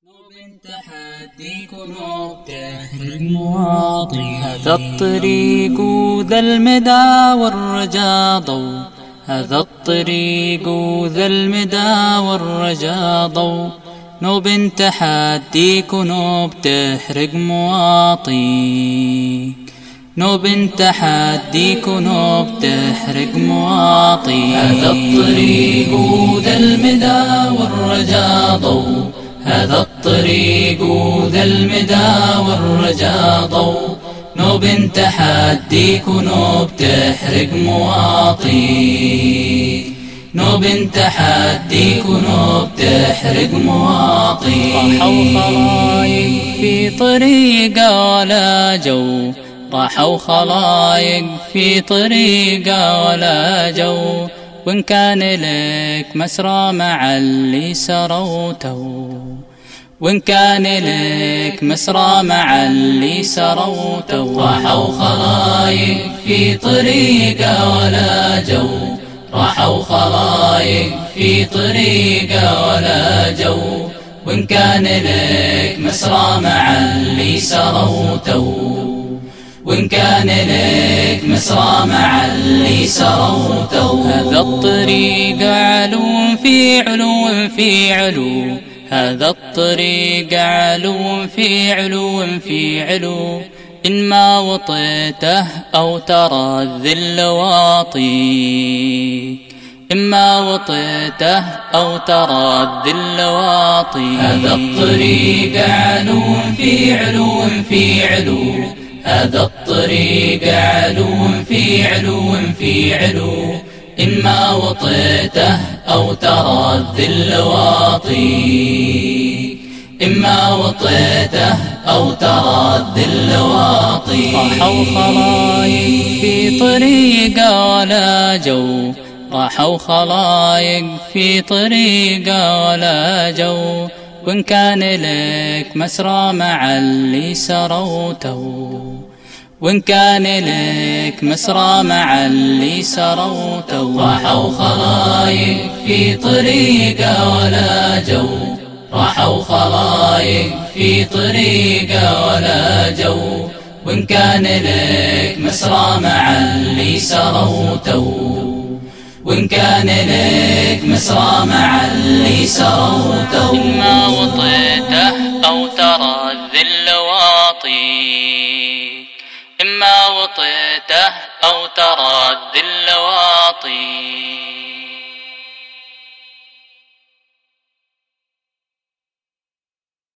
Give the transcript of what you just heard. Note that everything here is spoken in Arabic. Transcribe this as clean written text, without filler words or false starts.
تحديكم تحرق مواطن. هذا الطريق ذا المدى والرجا ضوء، هذا الطريق ذا المدى والرجا ضوء. نوب تحديك ونوب تحرق مواطن، نوب تحديك ونوب تحرق مواطن. هذا الطريق ذا المدى والرجا ضوء، هذا الطريق ذا المدى والرجا ضوء. نوب تحديك ونوب تحرق مواطن، نوب تحديك ونوب تحرق مواطن. راحوا خلايق في طريقه ولا جو، راحوا خلايق في طريقه ولا جو. وإن كان لك مسرى مع اللي سروته، وإن كان لك مسرى مع اللي سروته. راحوا خلايق في طريقه ولا جو، راحوا خلايق في طريقه ولا جو. وإن كان لك مسرى مع اللي سروته، وإن كان لك مسرى مع اللي سروته. هذا الطريق علو في علو في علو، هذا الطريق علو في علو في علو. إن ما وطيته أو ترى الذل واطيك، إما وطيته أو ترى الذل واطيك. هذا الطريق علو في علو في علو، هذا الطريق علو في علو في علو. إما وطيته أو ترى الذل واطيك، إما وطيته أو ترى الذل واطيك. راحوا خلايق في طريقه ولا جو، راحوا خلايق في طريقه ولا جو. وإن كان لك مسرى مع اللي سروته، وإن كان لك مسرى مع اللي سروته. راحوا خلايق في طريقه ولا جو، راحوا خلايق في طريقه ولا جو. وإن كان لك مسرى مع اللي سروته، وإن كان لك مسرى مع اللي سروته. إما وطيته أو ترى الذل واطيك، إما وطيته أو ترى الذل